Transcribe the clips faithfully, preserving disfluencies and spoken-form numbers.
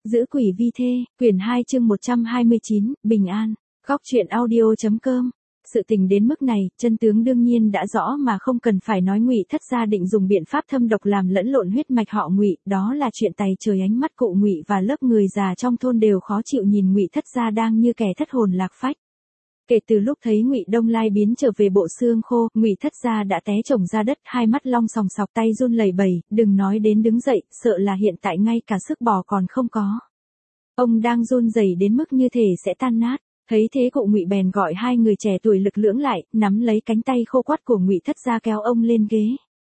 Giữ quỷ vi thê, quyển hai chương một trăm hai mươi chín, Bình An, góc truyện audio.com. Sự tình đến mức này, chân tướng đương nhiên đã rõ mà không cần phải nói. Ngụy Thất gia định dùng biện pháp thâm độc làm lẫn lộn huyết mạch họ Ngụy, đó là chuyện tày trời. Ánh mắt cụ Ngụy và lớp người già trong thôn đều khó chịu nhìn Ngụy Thất gia đang như kẻ thất hồn lạc phách. Kể từ lúc thấy Ngụy Đông Lai biến trở về bộ xương khô, Ngụy Thất gia đã té chồng ra đất, hai mắt long sòng sọc, tay run lẩy bẩy, đừng nói đến đứng dậy, sợ là hiện tại ngay cả sức bò còn không có. Ông đang run rẩy đến mức như thể sẽ tan nát. Thấy thế cụ Ngụy bèn gọi hai người trẻ tuổi lực lưỡng lại, nắm lấy cánh tay khô quắt của Ngụy Thất gia kéo ông lên ghế.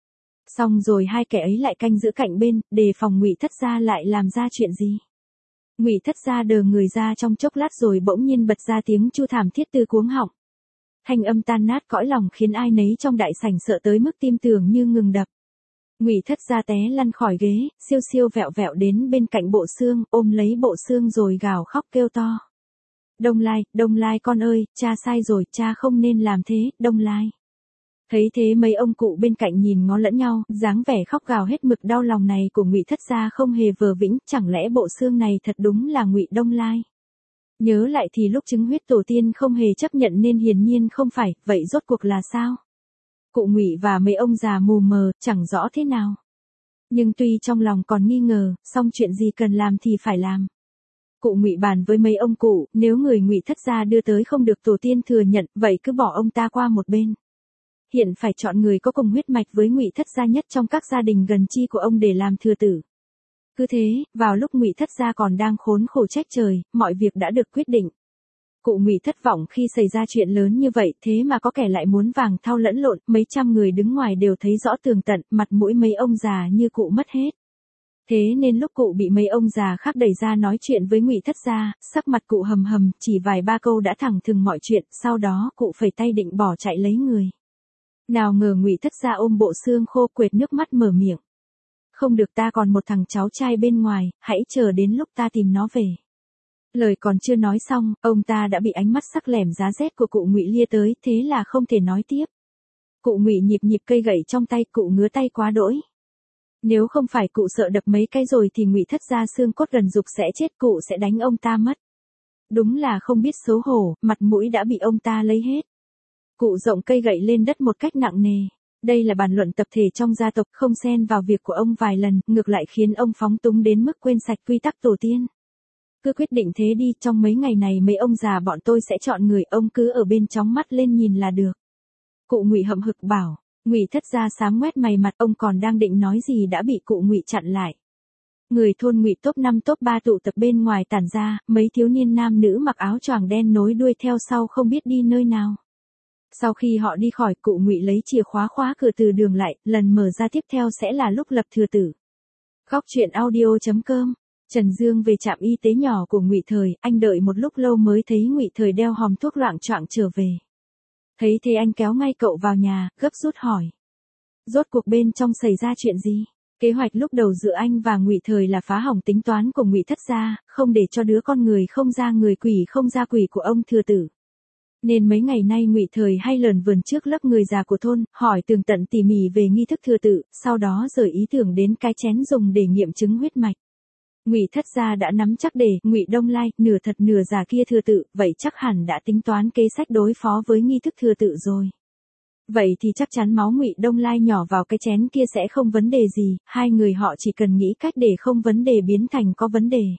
Xong rồi hai kẻ ấy lại canh giữ cạnh bên, đề phòng Ngụy Thất gia lại làm ra chuyện gì. Ngụy Thất gia đờ người ra trong chốc lát rồi bỗng nhiên bật ra tiếng chu thảm thiết từ cuống họng. Thanh âm tan nát cõi lòng khiến ai nấy trong đại sảnh sợ tới mức tim tưởng như ngừng đập. Ngụy Thất gia té lăn khỏi ghế, siêu siêu vẹo vẹo đến bên cạnh bộ xương, ôm lấy bộ xương rồi gào khóc kêu to. Đông Lai, Đông Lai con ơi, cha sai rồi, cha không nên làm thế, Đông Lai. Thấy thế mấy ông cụ bên cạnh nhìn ngó lẫn nhau, dáng vẻ khóc gào hết mực đau lòng này của Ngụy Thất gia không hề vờ vĩnh, chẳng lẽ bộ xương này thật đúng là Ngụy Đông Lai. Nhớ lại thì lúc chứng huyết tổ tiên không hề chấp nhận nên hiển nhiên không phải, vậy rốt cuộc là sao? Cụ Ngụy và mấy ông già mù mờ, chẳng rõ thế nào. Nhưng tuy trong lòng còn nghi ngờ, song chuyện gì cần làm thì phải làm. Cụ Ngụy bàn với mấy ông cụ, nếu người Ngụy Thất gia đưa tới không được tổ tiên thừa nhận, vậy cứ bỏ ông ta qua một bên. Hiện phải chọn người có cùng huyết mạch với Ngụy Thất gia nhất trong các gia đình gần chi của ông để làm thừa tử. Cứ thế, vào lúc Ngụy Thất gia còn đang khốn khổ trách trời, mọi việc đã được quyết định. Cụ Ngụy thất vọng khi xảy ra chuyện lớn như vậy, thế mà có kẻ lại muốn vàng thau lẫn lộn, mấy trăm người đứng ngoài đều thấy rõ tường tận, mặt mũi mấy ông già như cụ mất hết. Thế nên lúc cụ bị mấy ông già khác đẩy ra nói chuyện với Ngụy Thất gia, sắc mặt cụ hầm hầm, chỉ vài ba câu đã thẳng thừng mọi chuyện, sau đó cụ phẩy tay định bỏ chạy lấy người. Nào ngờ Ngụy Thất gia ôm bộ xương khô quệt nước mắt mở miệng. Không được, ta còn một thằng cháu trai bên ngoài, hãy chờ đến lúc ta tìm nó về. Lời còn chưa nói xong, ông ta đã bị ánh mắt sắc lẻm giá rét của cụ Ngụy lia tới, thế là không thể nói tiếp. Cụ Ngụy nhịp nhịp cây gậy trong tay, cụ ngứa tay quá đỗi. Nếu không phải cụ sợ đập mấy cái rồi thì Ngụy Thất gia xương cốt gần dục sẽ chết, cụ sẽ đánh ông ta mất. Đúng là không biết xấu hổ, mặt mũi đã bị ông ta lấy hết. Cụ rộng cây gậy lên đất một cách nặng nề. Đây là bàn luận tập thể trong gia tộc, không xen vào việc của ông vài lần, ngược lại khiến ông phóng túng đến mức quên sạch quy tắc tổ tiên. Cứ quyết định thế đi, trong mấy ngày này mấy ông già bọn tôi sẽ chọn người, ông cứ ở bên chóng mắt lên nhìn là được. Cụ Ngụy hậm hực bảo. Ngụy Thất gia xám ngoét mày mặt, ông còn đang định nói gì đã bị cụ Ngụy chặn lại. Người thôn Ngụy top năm top ba tụ tập bên ngoài tản ra, mấy thiếu niên nam nữ mặc áo choàng đen nối đuôi theo sau không biết đi nơi nào. Sau khi họ đi khỏi, cụ Ngụy lấy chìa khóa khóa cửa từ đường lại, lần mở ra tiếp theo sẽ là lúc lập thừa tử. Góc truyện audio.com. Trần Dương về trạm y tế nhỏ của Ngụy Thời, anh đợi một lúc lâu mới thấy Ngụy Thời đeo hòm thuốc loạng choạng trở về. Thấy thế anh kéo ngay cậu vào nhà, gấp rút hỏi. Rốt cuộc bên trong xảy ra chuyện gì? Kế hoạch lúc đầu giữa anh và Ngụy Thời là phá hỏng tính toán của Ngụy Thất gia, không để cho đứa con người không ra người quỷ không ra quỷ của ông thừa tử. Nên mấy ngày nay Ngụy Thời hay lờn vườn trước lớp người già của thôn, hỏi tường tận tỉ mỉ về nghi thức thừa tử, sau đó rời ý tưởng đến cái chén dùng để nghiệm chứng huyết mạch. Ngụy Thất gia đã nắm chắc để Ngụy Đông Lai, nửa thật nửa giả kia thừa tự, vậy chắc hẳn đã tính toán kế sách đối phó với nghi thức thừa tự rồi. Vậy thì chắc chắn máu Ngụy Đông Lai nhỏ vào cái chén kia sẽ không vấn đề gì, hai người họ chỉ cần nghĩ cách để không vấn đề biến thành có vấn đề.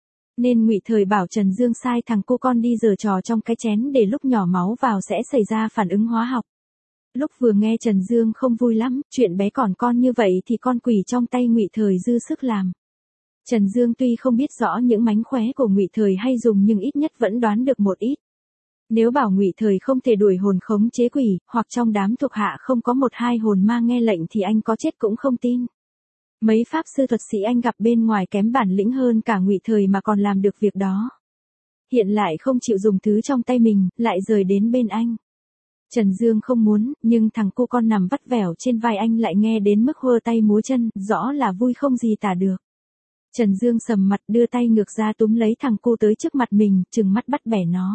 Nên Ngụy Thời bảo Trần Dương sai thằng cô con đi giở trò trong cái chén để lúc nhỏ máu vào sẽ xảy ra phản ứng hóa học. Lúc vừa nghe Trần Dương không vui lắm, chuyện bé còn con như vậy thì con quỷ trong tay Ngụy Thời dư sức làm. Trần Dương tuy không biết rõ những mánh khóe của Ngụy Thời hay dùng nhưng ít nhất vẫn đoán được một ít. Nếu bảo Ngụy Thời không thể đuổi hồn khống chế quỷ, hoặc trong đám thuộc hạ không có một hai hồn ma nghe lệnh thì anh có chết cũng không tin. Mấy pháp sư thuật sĩ anh gặp bên ngoài kém bản lĩnh hơn cả Ngụy Thời mà còn làm được việc đó. Hiện lại không chịu dùng thứ trong tay mình, lại rời đến bên anh. Trần Dương không muốn, nhưng thằng cô con nằm vắt vẻo trên vai anh lại nghe đến mức hơ tay múa chân, rõ là vui không gì tả được. Trần Dương sầm mặt đưa tay ngược ra túm lấy thằng cu tới trước mặt mình, trừng mắt bắt bẻ nó.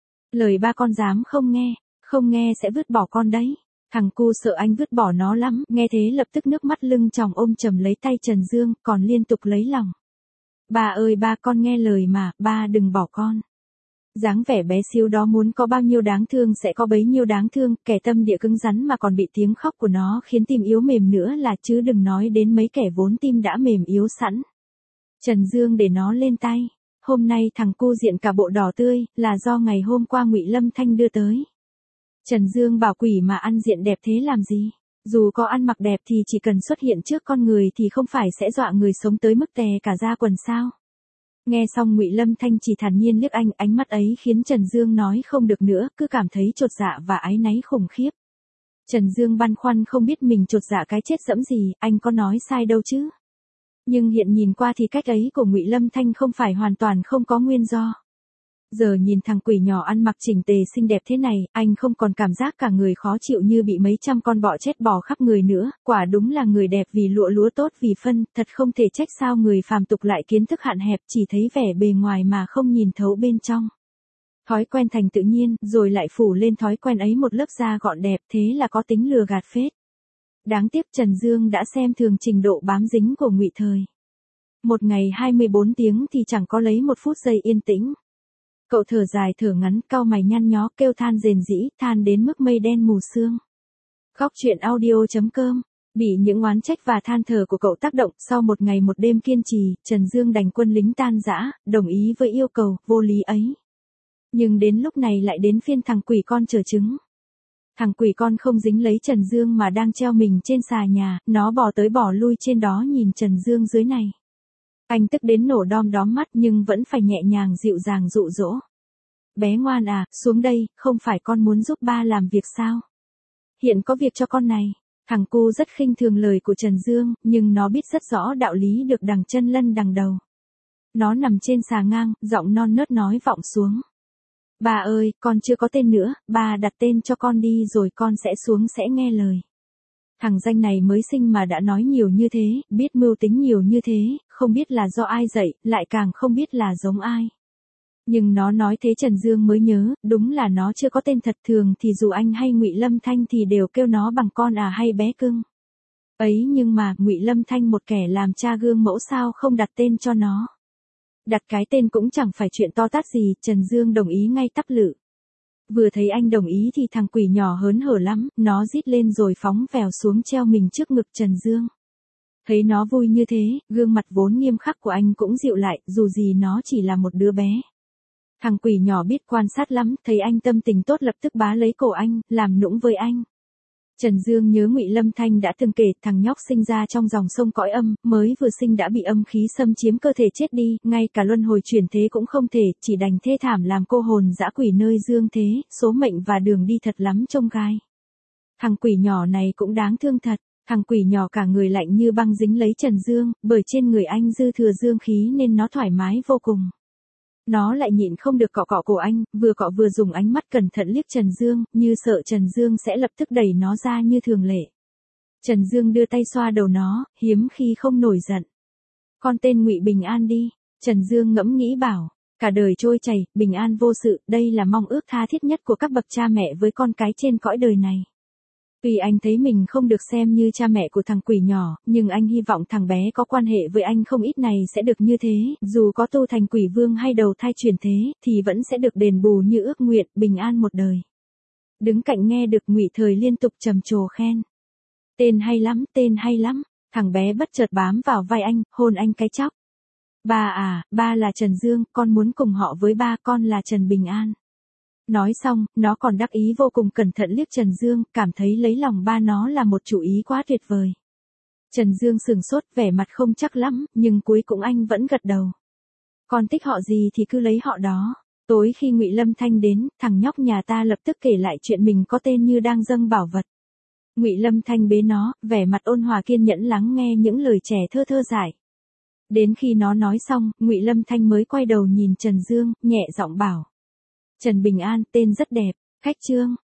Lời ba con dám không nghe, không nghe sẽ vứt bỏ con đấy. Thằng cu sợ anh vứt bỏ nó lắm, nghe thế lập tức nước mắt lưng tròng ôm chầm lấy tay Trần Dương, còn liên tục lấy lòng. Ba ơi ba, con nghe lời mà, ba đừng bỏ con. Dáng vẻ bé xíu đó muốn có bao nhiêu đáng thương sẽ có bấy nhiêu đáng thương, kẻ tâm địa cứng rắn mà còn bị tiếng khóc của nó khiến tim yếu mềm nữa là chứ đừng nói đến mấy kẻ vốn tim đã mềm yếu sẵn. Trần Dương để nó lên tay. Hôm nay thằng cu diện cả bộ đỏ tươi, là do ngày hôm qua Ngụy Lâm Thanh đưa tới. Trần Dương bảo quỷ mà ăn diện đẹp thế làm gì? Dù có ăn mặc đẹp thì chỉ cần xuất hiện trước con người thì không phải sẽ dọa người sống tới mức tè cả da quần sao? Nghe xong Ngụy Lâm Thanh chỉ thản nhiên liếc anh, ánh mắt ấy khiến Trần Dương nói không được nữa, cứ cảm thấy chột dạ và áy náy khủng khiếp. Trần Dương băn khoăn không biết mình chột dạ cái chết dẫm gì, anh có nói sai đâu chứ. Nhưng hiện nhìn qua thì cách ấy của Ngụy Lâm Thanh không phải hoàn toàn không có nguyên do. Giờ nhìn thằng quỷ nhỏ ăn mặc chỉnh tề xinh đẹp thế này, anh không còn cảm giác cả người khó chịu như bị mấy trăm con bọ chết bò khắp người nữa, quả đúng là người đẹp vì lụa lúa tốt vì phân, thật không thể trách sao người phàm tục lại kiến thức hạn hẹp, chỉ thấy vẻ bề ngoài mà không nhìn thấu bên trong. Thói quen thành tự nhiên, rồi lại phủ lên thói quen ấy một lớp da gọn đẹp, thế là có tính lừa gạt phết. Đáng tiếc Trần Dương đã xem thường trình độ bám dính của Ngụy Thời. Một ngày hai mươi bốn tiếng thì chẳng có lấy một phút giây yên tĩnh. Cậu thở dài thở ngắn, cau mày nhăn nhó, kêu than rền rĩ, than đến mức mây đen mù sương. Góc truyện audio chấm com. Bị những oán trách và than thở của cậu tác động, sau một ngày một đêm kiên trì, Trần Dương đành quân lính tan rã, đồng ý với yêu cầu vô lý ấy. Nhưng đến lúc này lại đến phiên thằng quỷ con chờ chứng. Thằng quỷ con không dính lấy Trần Dương mà đang treo mình trên xà nhà, nó bỏ tới bỏ lui trên đó nhìn Trần Dương dưới này. Anh tức đến nổ đom đóm mắt nhưng vẫn phải nhẹ nhàng dịu dàng dụ dỗ. Bé ngoan à, xuống đây, không phải con muốn giúp ba làm việc sao? Hiện có việc cho con này. Thằng cu rất khinh thường lời của Trần Dương, nhưng nó biết rất rõ đạo lý được đằng chân lân đằng đầu. Nó nằm trên xà ngang, giọng non nớt nói vọng xuống. Ba ơi, con chưa có tên nữa, ba đặt tên cho con đi rồi con sẽ xuống sẽ nghe lời. Thằng danh này mới sinh mà đã nói nhiều như thế, biết mưu tính nhiều như thế, không biết là do ai dạy, lại càng không biết là giống ai. Nhưng nó nói thế Trần Dương mới nhớ, đúng là nó chưa có tên thật, thường thì dù anh hay Ngụy Lâm Thanh thì đều kêu nó bằng con à hay bé cưng. Ấy nhưng mà, Ngụy Lâm Thanh một kẻ làm cha gương mẫu sao không đặt tên cho nó. Đặt cái tên cũng chẳng phải chuyện to tát gì, Trần Dương đồng ý ngay tắp lự. Vừa thấy anh đồng ý thì thằng quỷ nhỏ hớn hở lắm, nó rít lên rồi phóng vèo xuống treo mình trước ngực Trần Dương. Thấy nó vui như thế, gương mặt vốn nghiêm khắc của anh cũng dịu lại, dù gì nó chỉ là một đứa bé. Thằng quỷ nhỏ biết quan sát lắm, thấy anh tâm tình tốt lập tức bá lấy cổ anh, làm nũng với anh. Trần Dương nhớ Ngụy Lâm Thanh đã từng kể, thằng nhóc sinh ra trong dòng sông cõi âm, mới vừa sinh đã bị âm khí xâm chiếm cơ thể chết đi, ngay cả luân hồi chuyển thế cũng không thể, chỉ đành thê thảm làm cô hồn dã quỷ nơi dương thế, số mệnh và đường đi thật lắm trông gai. Thằng quỷ nhỏ này cũng đáng thương thật, thằng quỷ nhỏ cả người lạnh như băng dính lấy Trần Dương, bởi trên người anh dư thừa dương khí nên nó thoải mái vô cùng. Nó lại nhịn không được cọ cọ cổ anh, vừa cọ vừa dùng ánh mắt cẩn thận liếc Trần Dương, như sợ Trần Dương sẽ lập tức đẩy nó ra như thường lệ. Trần Dương đưa tay xoa đầu nó, hiếm khi không nổi giận. Con tên Ngụy Bình An đi, Trần Dương ngẫm nghĩ bảo, cả đời trôi chảy, bình an vô sự, đây là mong ước tha thiết nhất của các bậc cha mẹ với con cái trên cõi đời này. Tuy anh thấy mình không được xem như cha mẹ của thằng quỷ nhỏ, nhưng anh hy vọng thằng bé có quan hệ với anh không ít này sẽ được như thế, dù có tu thành quỷ vương hay đầu thai chuyển thế, thì vẫn sẽ được đền bù như ước nguyện, bình an một đời. Đứng cạnh nghe được Ngụy Thời liên tục trầm trồ khen. Tên hay lắm, tên hay lắm, thằng bé bất chợt bám vào vai anh, hôn anh cái chóc. Ba à, ba là Trần Dương, con muốn cùng họ với ba, con là Trần Bình An. Nói xong, nó còn đắc ý vô cùng cẩn thận liếc Trần Dương, cảm thấy lấy lòng ba nó là một chủ ý quá tuyệt vời. Trần Dương sừng sốt, vẻ mặt không chắc lắm, nhưng cuối cùng anh vẫn gật đầu. Con thích họ gì thì cứ lấy họ đó. Tối khi Ngụy Lâm Thanh đến, thằng nhóc nhà ta lập tức kể lại chuyện mình có tên như đang dâng bảo vật. Ngụy Lâm Thanh bế nó, vẻ mặt ôn hòa kiên nhẫn lắng nghe những lời trẻ thơ thơ dại. Đến khi nó nói xong, Ngụy Lâm Thanh mới quay đầu nhìn Trần Dương, nhẹ giọng bảo. Trần Bình An, tên rất đẹp, khách trương.